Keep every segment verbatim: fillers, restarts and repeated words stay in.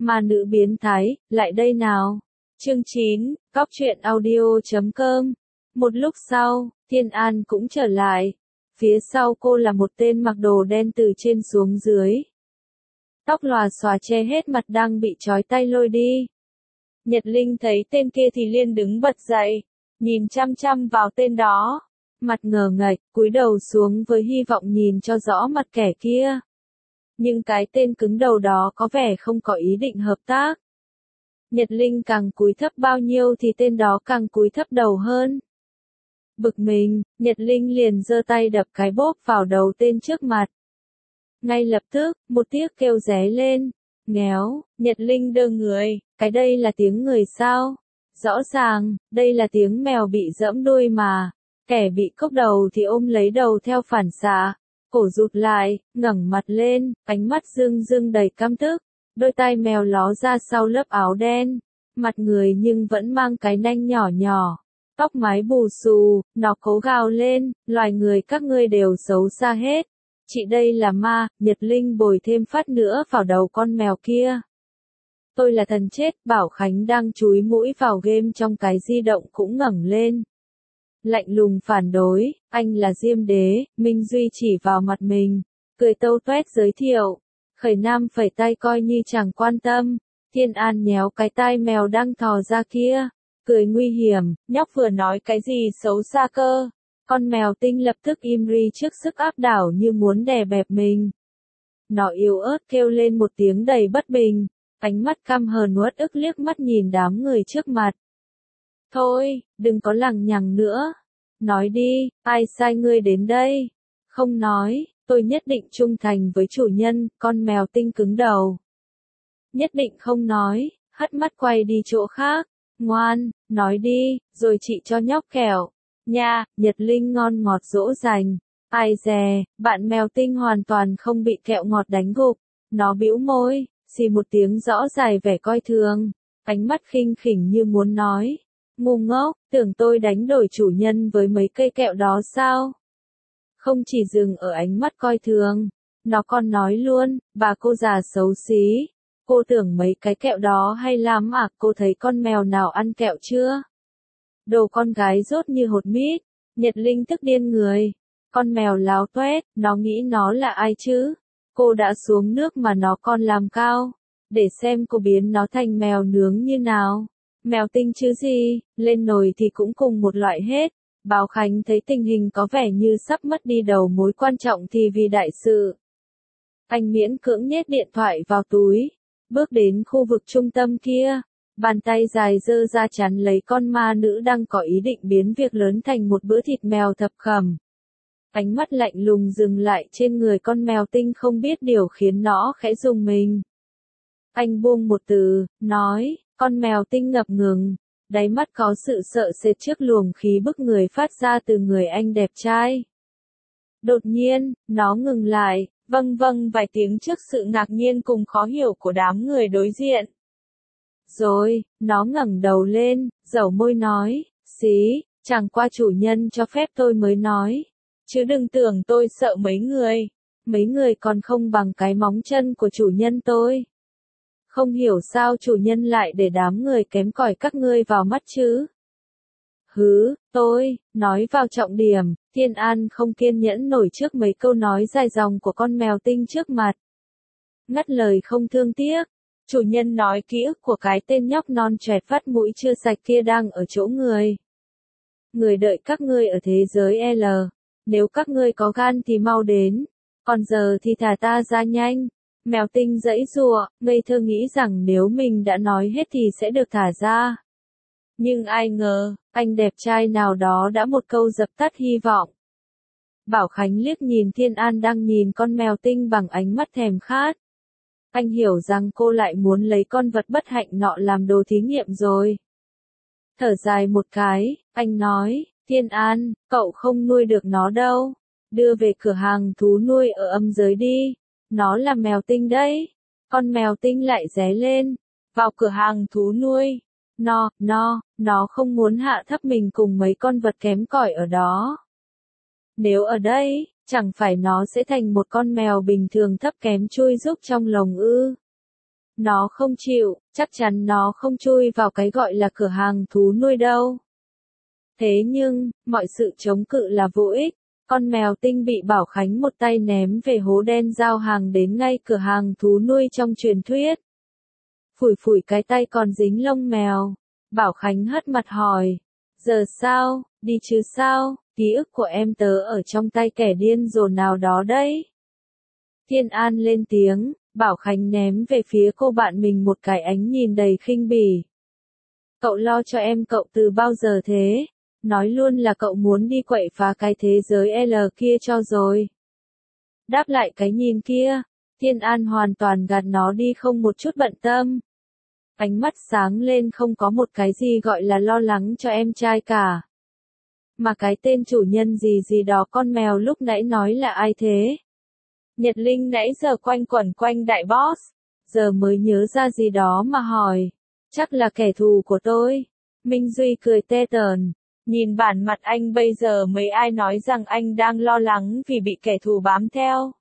Ma nữ biến thái, lại đây nào. Chương chín, cóc truyện audio chấm com. Một lúc sau, Thiên An cũng trở lại. Phía sau cô là một tên mặc đồ đen từ trên xuống dưới. Tóc lòa xòa che hết mặt đang bị trói tay lôi đi. Nhật Linh thấy tên kia thì liền đứng bật dậy, nhìn chăm chăm vào tên đó. Mặt ngờ ngạch, cúi đầu xuống với hy vọng nhìn cho rõ mặt kẻ kia. Nhưng cái tên cứng đầu đó có vẻ không có ý định hợp tác. Nhật Linh càng cúi thấp bao nhiêu thì tên đó càng cúi thấp đầu hơn. Bực mình, Nhật Linh liền giơ tay đập cái bốp vào đầu tên trước mặt. Ngay lập tức, một tiếc kêu ré lên. Nghéo, Nhật Linh đơ người, cái đây là tiếng người sao? Rõ ràng, đây là tiếng mèo bị giẫm đuôi mà. Kẻ bị cốc đầu thì ôm lấy đầu theo phản xạ, cổ rụt lại, ngẩng mặt lên, ánh mắt rưng rưng đầy căm tức, đôi tai mèo ló ra sau lớp áo đen, mặt người nhưng vẫn mang cái nanh nhỏ nhỏ, tóc mái bù xù, nó cố gào lên, loài người các ngươi đều xấu xa hết. Chị đây là ma, Nhật Linh bồi thêm phát nữa vào đầu con mèo kia. Tôi là thần chết, Bảo Khánh đang chúi mũi vào game trong cái di động cũng ngẩng lên. Lạnh lùng phản đối, anh là Diêm Đế, Minh Duy chỉ vào mặt mình, cười tâu tuét giới thiệu. Khởi Nam phẩy tay coi như chẳng quan tâm, Thiên An nhéo cái tai mèo đang thò ra kia, cười nguy hiểm, nhóc vừa nói cái gì xấu xa cơ. Con mèo tinh lập tức im ri trước sức áp đảo như muốn đè bẹp mình. Nó yếu ớt kêu lên một tiếng đầy bất bình, ánh mắt căm hờn uất ức liếc mắt nhìn đám người trước mặt. Thôi, đừng có lằng nhằng nữa. Nói đi, ai sai ngươi đến đây? Không nói, tôi nhất định trung thành với chủ nhân, con mèo tinh cứng đầu. Nhất định không nói, hất mắt quay đi chỗ khác. Ngoan, nói đi, rồi chị cho nhóc kẹo. Nha, Nhật Linh ngon ngọt dỗ dành. Ai dè, bạn mèo tinh hoàn toàn không bị kẹo ngọt đánh gục. Nó bĩu môi, xì một tiếng rõ dài vẻ coi thường. Ánh mắt khinh khỉnh như muốn nói. Ngu ngốc, tưởng tôi đánh đổi chủ nhân với mấy cây kẹo đó sao? Không chỉ dừng ở ánh mắt coi thường, nó còn nói luôn, bà cô già xấu xí. Cô tưởng mấy cái kẹo đó hay lắm à, cô thấy con mèo nào ăn kẹo chưa? Đồ con gái rốt như hột mít, Nhật Linh tức điên người. Con mèo láo toét, nó nghĩ nó là ai chứ? Cô đã xuống nước mà nó còn làm cao. Để xem cô biến nó thành mèo nướng như nào. Mèo tinh chứ gì, lên nồi thì cũng cùng một loại hết. Bảo Khánh thấy tình hình có vẻ như sắp mất đi đầu mối quan trọng thì vì đại sự. Anh miễn cưỡng nhét điện thoại vào túi, bước đến khu vực trung tâm kia, bàn tay dài giơ ra chắn lấy con ma nữ đang có ý định biến việc lớn thành một bữa thịt mèo thập cẩm. Ánh mắt lạnh lùng dừng lại trên người con mèo tinh không biết điều khiến nó khẽ rùng mình. Anh buông một từ, nói. Con mèo tinh ngập ngừng, đáy mắt có sự sợ sệt trước luồng khí bức người phát ra từ người anh đẹp trai. Đột nhiên, nó ngừng lại, vâng vâng vài tiếng trước sự ngạc nhiên cùng khó hiểu của đám người đối diện. Rồi, nó ngẩng đầu lên, dẩu môi nói, xí, chẳng qua chủ nhân cho phép tôi mới nói. Chứ đừng tưởng tôi sợ mấy người, mấy người còn không bằng cái móng chân của chủ nhân tôi. Không hiểu sao chủ nhân lại để đám người kém cỏi các ngươi vào mắt chứ. Hứ, tôi, nói vào trọng điểm, Thiên An không kiên nhẫn nổi trước mấy câu nói dài dòng của con mèo tinh trước mặt. Ngắt lời không thương tiếc, chủ nhân nói ký ức của cái tên nhóc non choẹt vắt mũi chưa sạch kia đang ở chỗ người. Người đợi các ngươi ở thế giới L, nếu các ngươi có gan thì mau đến, còn giờ thì thả ta ra nhanh. Mèo tinh giãy giụa, ngây thơ nghĩ rằng nếu mình đã nói hết thì sẽ được thả ra. Nhưng ai ngờ, anh đẹp trai nào đó đã một câu dập tắt hy vọng. Bảo Khánh liếc nhìn Thiên An đang nhìn con mèo tinh bằng ánh mắt thèm khát. Anh hiểu rằng cô lại muốn lấy con vật bất hạnh nọ làm đồ thí nghiệm rồi. Thở dài một cái, anh nói, Thiên An, cậu không nuôi được nó đâu. Đưa về cửa hàng thú nuôi ở âm giới đi. Nó là mèo tinh đấy. Con mèo tinh lại ré lên. Vào cửa hàng thú nuôi. Nó, nó, nó không muốn hạ thấp mình cùng mấy con vật kém cỏi ở đó. Nếu ở đây, chẳng phải nó sẽ thành một con mèo bình thường thấp kém chui rúc trong lồng ư. Nó không chịu, chắc chắn nó không chui vào cái gọi là cửa hàng thú nuôi đâu. Thế nhưng, mọi sự chống cự là vô ích. Con mèo tinh bị Bảo Khánh một tay ném về hố đen giao hàng đến ngay cửa hàng thú nuôi trong truyền thuyết. Phủi phủi cái tay còn dính lông mèo. Bảo Khánh hất mặt hỏi. Giờ sao, đi chứ sao, ký ức của em tớ ở trong tay kẻ điên rồ nào đó đấy. Thiên An lên tiếng, Bảo Khánh ném về phía cô bạn mình một cái ánh nhìn đầy khinh bỉ. Cậu lo cho em cậu từ bao giờ thế? Nói luôn là cậu muốn đi quậy phá cái thế giới L kia cho rồi. Đáp lại cái nhìn kia, Thiên An hoàn toàn gạt nó đi không một chút bận tâm. Ánh mắt sáng lên không có một cái gì gọi là lo lắng cho em trai cả. Mà cái tên chủ nhân gì gì đó con mèo lúc nãy nói là ai thế? Nhật Linh nãy giờ quanh quẩn quanh đại boss, giờ mới nhớ ra gì đó mà hỏi. Chắc là kẻ thù của tôi. Minh Duy cười tê tởn. Nhìn bản mặt anh bây giờ mấy ai nói rằng anh đang lo lắng vì bị kẻ thù bám theo.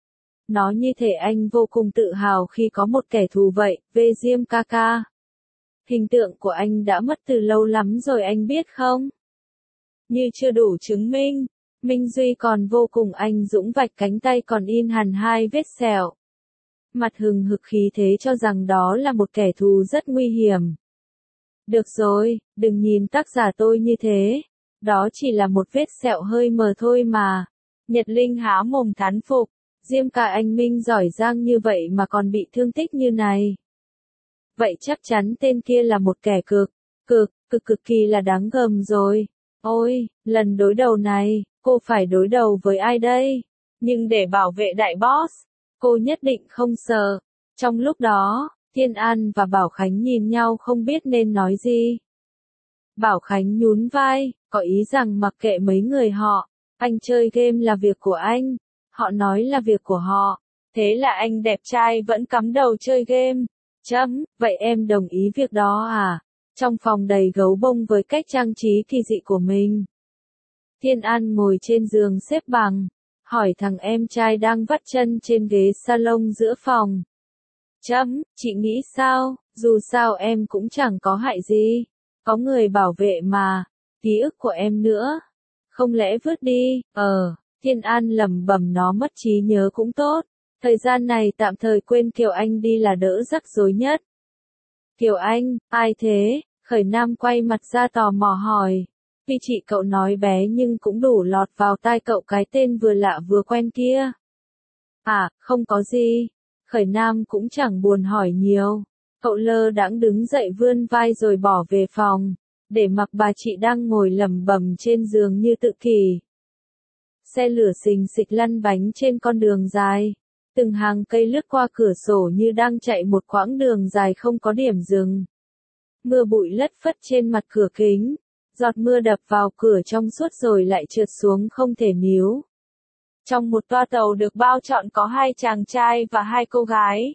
Nó như thể anh vô cùng tự hào khi có một kẻ thù vậy, về Diêm ca ca. Hình tượng của anh đã mất từ lâu lắm rồi anh biết không? Như chưa đủ chứng minh, Minh Duy còn vô cùng anh dũng vạch cánh tay còn in hẳn hai vết sẹo. Mặt hừng hực khí thế cho rằng đó là một kẻ thù rất nguy hiểm. Được rồi, đừng nhìn tác giả tôi như thế. Đó chỉ là một vết sẹo hơi mờ thôi mà. Nhật Linh há mồm thán phục. Diêm ca anh Minh giỏi giang như vậy mà còn bị thương tích như này. Vậy chắc chắn tên kia là một kẻ cực, cực, cực cực kỳ là đáng gờm rồi. Ôi, lần đối đầu này, cô phải đối đầu với ai đây? Nhưng để bảo vệ đại boss, cô nhất định không sợ. Trong lúc đó, Thiên An và Bảo Khánh nhìn nhau không biết nên nói gì. Bảo Khánh nhún vai, có ý rằng mặc kệ mấy người họ, anh chơi game là việc của anh. Họ nói là việc của họ. Thế là anh đẹp trai vẫn cắm đầu chơi game. Chấm, vậy em đồng ý việc đó à? Trong phòng đầy gấu bông với cách trang trí kỳ dị của mình. Thiên An ngồi trên giường xếp bằng, hỏi thằng em trai đang vắt chân trên ghế salon giữa phòng. Chấm, chị nghĩ sao, dù sao em cũng chẳng có hại gì. Có người bảo vệ mà, ký ức của em nữa. Không lẽ vứt đi, ờ. Thiên An lẩm bẩm nó mất trí nhớ cũng tốt. Thời gian này tạm thời quên Kiều Anh đi là đỡ rắc rối nhất. Kiều Anh, ai thế? Khởi Nam quay mặt ra tò mò hỏi. Vì chị cậu nói bé nhưng cũng đủ lọt vào tai cậu cái tên vừa lạ vừa quen kia. À, không có gì. Khởi Nam cũng chẳng buồn hỏi nhiều. Cậu lơ đãng đứng dậy vươn vai rồi bỏ về phòng. Để mặc bà chị đang ngồi lẩm bẩm trên giường như tự kỷ. Xe lửa xình xịch lăn bánh trên con đường dài. Từng hàng cây lướt qua cửa sổ như đang chạy một quãng đường dài không có điểm dừng. Mưa bụi lất phất trên mặt cửa kính. Giọt mưa đập vào cửa trong suốt rồi lại trượt xuống không thể níu. Trong một toa tàu được bao trọn có hai chàng trai và hai cô gái.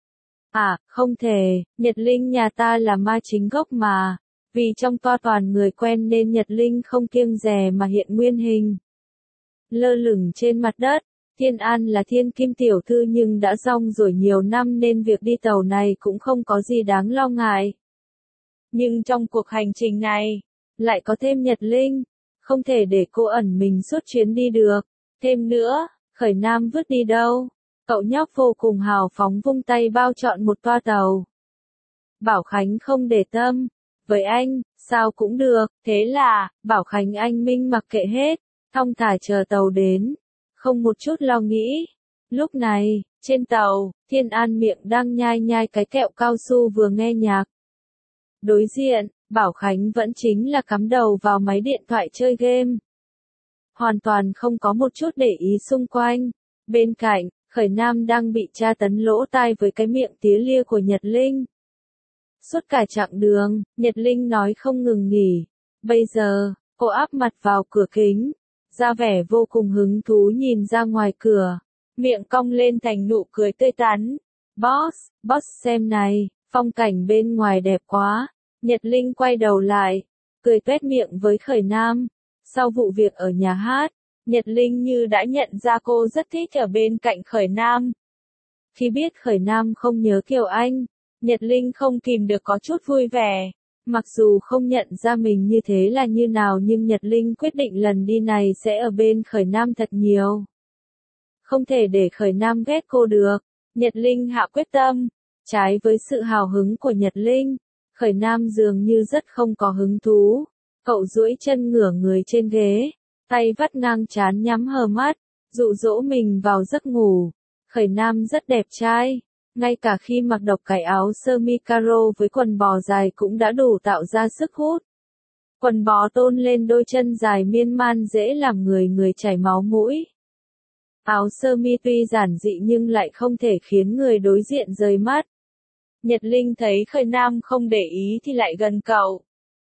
À, không thể, Nhật Linh nhà ta là ma chính gốc mà. Vì trong toa toàn người quen nên Nhật Linh không kiêng dè mà hiện nguyên hình. Lơ lửng trên mặt đất, Thiên An là thiên kim tiểu thư nhưng đã rong rồi nhiều năm nên việc đi tàu này cũng không có gì đáng lo ngại. Nhưng trong cuộc hành trình này, lại có thêm Nhật Linh, không thể để cô ẩn mình suốt chuyến đi được. Thêm nữa, Khởi Nam vứt đi đâu? Cậu nhóc vô cùng hào phóng vung tay bao trọn một toa tàu. Bảo Khánh không để tâm, với anh, sao cũng được, thế là, Bảo Khánh anh Minh mặc kệ hết. Thong thả chờ tàu đến, không một chút lo nghĩ. Lúc này, trên tàu, Thiên An miệng đang nhai nhai cái kẹo cao su vừa nghe nhạc. Đối diện, Bảo Khánh vẫn chính là cắm đầu vào máy điện thoại chơi game. Hoàn toàn không có một chút để ý xung quanh. Bên cạnh, Khởi Nam đang bị tra tấn lỗ tai với cái miệng tía lia của Nhật Linh. Suốt cả chặng đường, Nhật Linh nói không ngừng nghỉ. Bây giờ, cô áp mặt vào cửa kính. Ra vẻ vô cùng hứng thú nhìn ra ngoài cửa, miệng cong lên thành nụ cười tươi tắn. Boss, boss xem này, phong cảnh bên ngoài đẹp quá. Nhật Linh quay đầu lại, cười tuét miệng với Khởi Nam. Sau vụ việc ở nhà hát, Nhật Linh như đã nhận ra cô rất thích ở bên cạnh Khởi Nam. Khi biết Khởi Nam không nhớ Kiều Anh, Nhật Linh không kìm được có chút vui vẻ. Mặc dù không nhận ra mình như thế là như nào nhưng Nhật Linh quyết định lần đi này sẽ ở bên Khởi Nam thật nhiều. Không thể để Khởi Nam ghét cô được. Nhật Linh hạ quyết tâm. Trái với sự hào hứng của Nhật Linh, Khởi Nam dường như rất không có hứng thú. Cậu duỗi chân ngửa người trên ghế, tay vắt ngang trán nhắm hờ mắt, dụ dỗ mình vào giấc ngủ. Khởi Nam rất đẹp trai, ngay cả khi mặc độc cái áo sơ mi caro với quần bò dài cũng đã đủ tạo ra sức hút. Quần bò tôn lên đôi chân dài miên man dễ làm người người chảy máu mũi. Áo sơ mi tuy giản dị nhưng lại không thể khiến người đối diện rời mắt. Nhật Linh thấy Khởi Nam không để ý thì lại gần cậu.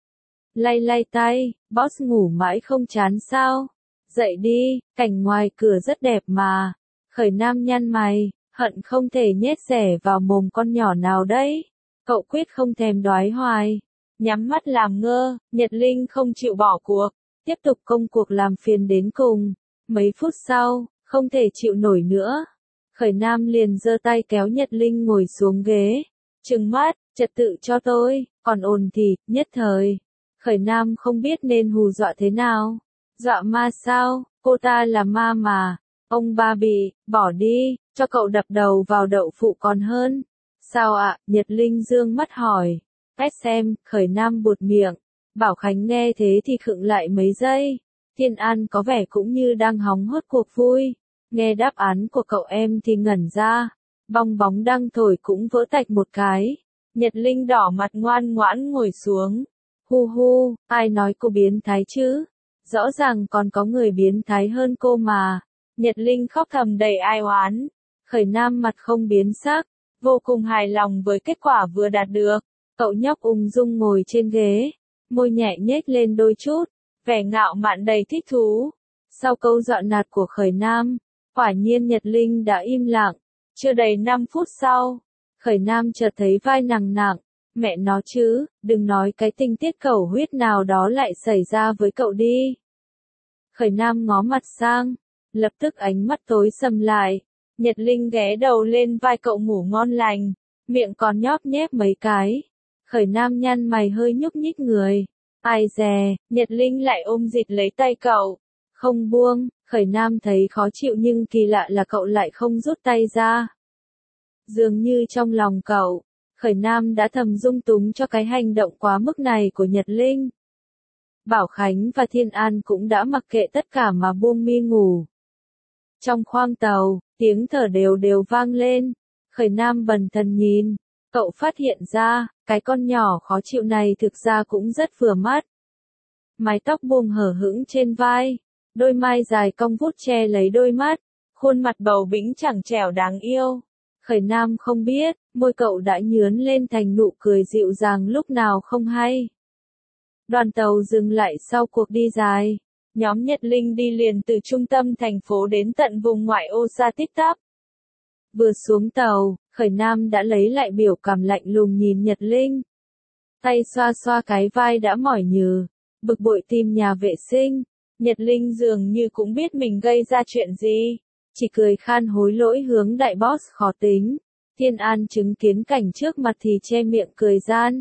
Lay lay tay, boss ngủ mãi không chán sao? Dậy đi, cảnh ngoài cửa rất đẹp mà. Khởi Nam nhăn mày, hận không thể nhét rẻ vào mồm con nhỏ nào đấy. Cậu quyết không thèm đoái hoài. Nhắm mắt làm ngơ, Nhật Linh không chịu bỏ cuộc. Tiếp tục công cuộc làm phiền đến cùng. Mấy phút sau, không thể chịu nổi nữa. Khởi Nam liền giơ tay kéo Nhật Linh ngồi xuống ghế. Trừng mắt, trật tự cho tôi, còn ồn thì, nhất thời. Khởi Nam không biết nên hù dọa thế nào. Dọa ma sao, cô ta là ma mà. Ông ba bị, bỏ đi, cho cậu đập đầu vào đậu phụ còn hơn. Sao ạ, Nhật Linh dương mắt hỏi. Ét em, Khởi Nam buột miệng. Bảo Khánh nghe thế thì khựng lại mấy giây. Thiên An có vẻ cũng như đang hóng hớt cuộc vui. Nghe đáp án của cậu em thì ngẩn ra. Bong bóng đang thổi cũng vỡ tạch một cái. Nhật Linh đỏ mặt ngoan ngoãn ngồi xuống. Hu hu, ai nói cô biến thái chứ? Rõ ràng còn có người biến thái hơn cô mà. Nhật Linh khóc thầm đầy ai oán. Khởi Nam mặt không biến sắc, vô cùng hài lòng với kết quả vừa đạt được. Cậu nhóc ung dung ngồi trên ghế, môi nhẹ nhếch lên đôi chút, vẻ ngạo mạn đầy thích thú. Sau câu dọa nạt của Khởi Nam, quả nhiên Nhật Linh đã im lặng. Chưa đầy năm phút sau, Khởi Nam chợt thấy vai nặng nặng. Mẹ nó chứ, đừng nói cái tình tiết cầu huyết nào đó lại xảy ra với cậu đi. Khởi Nam ngó mặt sang, lập tức ánh mắt tối sầm lại. Nhật Linh ghé đầu lên vai cậu ngủ ngon lành, miệng còn nhóp nhép mấy cái. Khởi Nam nhăn mày hơi nhúc nhích người. Ai dè, Nhật Linh lại ôm dịt lấy tay cậu. Không buông, Khởi Nam thấy khó chịu nhưng kỳ lạ là cậu lại không rút tay ra. Dường như trong lòng cậu, Khởi Nam đã thầm dung túng cho cái hành động quá mức này của Nhật Linh. Bảo Khánh và Thiên An cũng đã mặc kệ tất cả mà buông mi ngủ. Trong khoang tàu, tiếng thở đều đều vang lên. Khởi Nam bần thần nhìn, cậu phát hiện ra, cái con nhỏ khó chịu này thực ra cũng rất vừa mắt. Mái tóc buông hở hững trên vai, đôi mai dài cong vút che lấy đôi mắt, khuôn mặt bầu bĩnh chẳng trẻo đáng yêu. Khởi Nam không biết, môi cậu đã nhướn lên thành nụ cười dịu dàng lúc nào không hay. Đoàn tàu dừng lại sau cuộc đi dài. Nhóm Nhật Linh đi liền từ trung tâm thành phố đến tận vùng ngoại ô Sa Tích Tắp. Vừa xuống tàu, Khởi Nam đã lấy lại biểu cảm lạnh lùng nhìn Nhật Linh. Tay xoa xoa cái vai đã mỏi nhừ, bực bội tìm nhà vệ sinh. Nhật Linh dường như cũng biết mình gây ra chuyện gì, chỉ cười khan hối lỗi hướng đại boss khó tính. Thiên An chứng kiến cảnh trước mặt thì che miệng cười gian.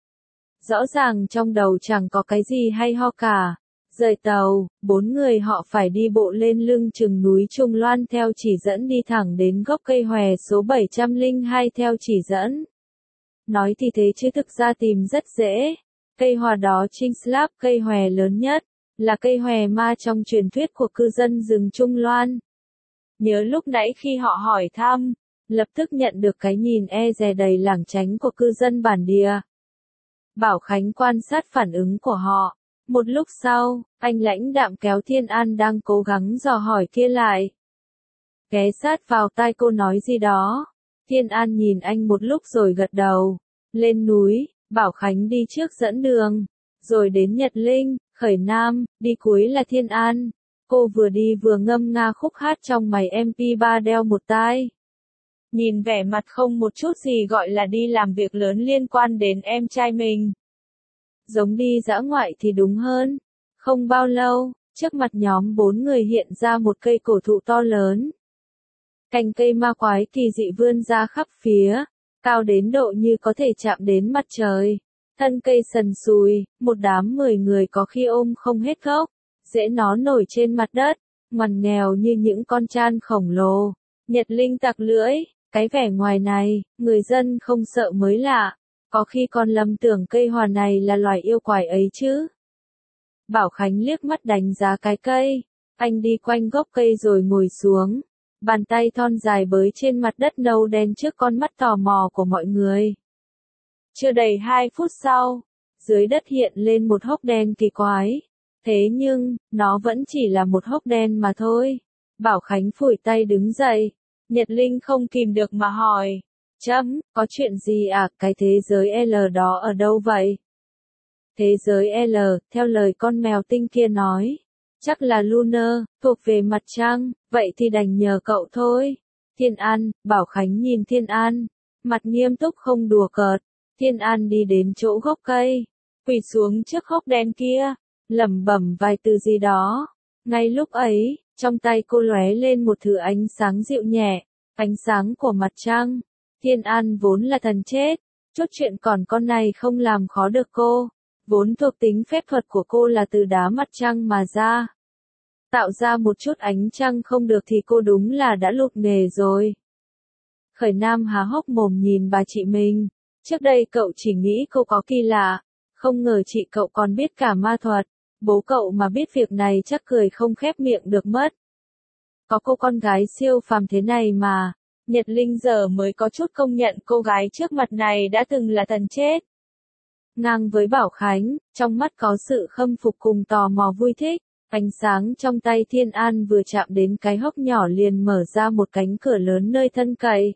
Rõ ràng trong đầu chẳng có cái gì hay ho cả. Rời tàu, bốn người họ phải đi bộ lên lưng chừng núi Trung Loan theo chỉ dẫn đi thẳng đến gốc cây hòe số bảy trăm lẻ hai theo chỉ dẫn. Nói thì thế chứ thực ra tìm rất dễ. Cây hòe đó chính là cây hòe lớn nhất, là cây hòe ma trong truyền thuyết của cư dân rừng Trung Loan. Nhớ lúc nãy khi họ hỏi thăm, lập tức nhận được cái nhìn e dè đầy lảng tránh của cư dân bản địa. Bảo Khánh quan sát phản ứng của họ. Một lúc sau, anh lãnh đạm kéo Thiên An đang cố gắng dò hỏi kia lại. Ghé sát vào tai cô nói gì đó. Thiên An nhìn anh một lúc rồi gật đầu. Lên núi, Bảo Khánh đi trước dẫn đường. Rồi đến Nhật Linh, Khởi Nam, đi cuối là Thiên An. Cô vừa đi vừa ngâm nga khúc hát trong máy em pê ba đeo một tai. Nhìn vẻ mặt không một chút gì gọi là đi làm việc lớn liên quan đến em trai mình. Giống đi dã ngoại thì đúng hơn. Không bao lâu, trước mặt nhóm bốn người hiện ra một cây cổ thụ to lớn. Cành cây ma quái kỳ dị vươn ra khắp phía. cao đến độ như có thể chạm đến mặt trời. Thân cây sần sùi, một đám mười người có khi ôm không hết gốc, rễ nó nổi trên mặt đất, ngoằn nghèo như những con tran khổng lồ. Nhật Linh tặc lưỡi, cái vẻ ngoài này, người dân không sợ mới lạ, có khi còn lầm tưởng cây hòa này là loài yêu quái ấy chứ. Bảo Khánh liếc mắt đánh giá cái cây, anh đi quanh gốc cây rồi ngồi xuống, bàn tay thon dài bới trên mặt đất nâu đen trước con mắt tò mò của mọi người. Chưa đầy hai phút sau, dưới đất hiện lên một hốc đen kỳ quái. Thế nhưng, nó vẫn chỉ là một hốc đen mà thôi. Bảo Khánh phủi tay đứng dậy. Nhật Linh không kìm được mà hỏi. Chấm, có chuyện gì à, cái thế giới L đó ở đâu vậy? Thế giới L, theo lời con mèo tinh kia nói. Chắc là Lunar, thuộc về mặt trăng, vậy thì đành nhờ cậu thôi. Thiên An, Bảo Khánh nhìn Thiên An, mặt nghiêm túc không đùa cợt. Thiên An đi đến chỗ gốc cây, quỳ xuống trước hốc đen kia, lẩm bẩm vài từ gì đó. Ngay lúc ấy, trong tay cô lóe lên một thứ ánh sáng dịu nhẹ, ánh sáng của mặt trăng. Thiên An vốn là thần chết, chút chuyện còn con này không làm khó được cô. Vốn thuộc tính phép thuật của cô là từ đá mặt trăng mà ra. Tạo ra một chút ánh trăng không được thì cô đúng là đã lụt nghề rồi. Khởi Nam há hốc mồm nhìn bà chị mình. Trước đây cậu chỉ nghĩ cô có kỳ lạ, không ngờ chị cậu còn biết cả ma thuật. Bố cậu mà biết việc này chắc cười không khép miệng được mất. Có cô con gái siêu phàm thế này mà. Nhật Linh giờ mới có chút công nhận cô gái trước mặt này đã từng là thần chết. Ngang với Bảo Khánh, trong mắt có sự khâm phục cùng tò mò vui thích. Ánh sáng trong tay Thiên An vừa chạm đến cái hốc nhỏ liền mở ra một cánh cửa lớn nơi thân cậy.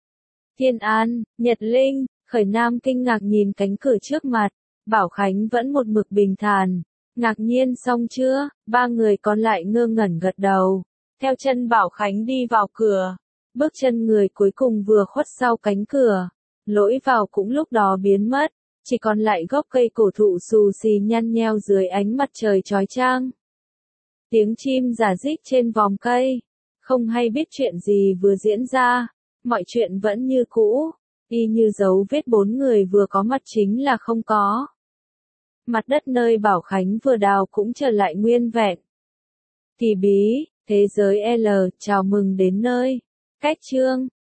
Thiên An, Nhật Linh, Khởi Nam kinh ngạc nhìn cánh cửa trước mặt. Bảo Khánh vẫn một mực bình thản. Ngạc nhiên xong chưa, ba người còn lại ngơ ngẩn gật đầu. Theo chân Bảo Khánh đi vào cửa. Bước chân người cuối cùng vừa khuất sau cánh cửa. Lối vào cũng lúc đó biến mất. Chỉ còn lại gốc cây cổ thụ xù xì nhăn nheo dưới ánh mặt trời chói chang. Tiếng chim rả rích trên vòm cây. Không hay biết chuyện gì vừa diễn ra. Mọi chuyện vẫn như cũ. Y như dấu vết bốn người vừa có mặt chính là không có. Mặt đất nơi Bảo Khánh vừa đào cũng trở lại nguyên vẹn. Kỳ bí, thế giới L, chào mừng đến nơi. Cách chương.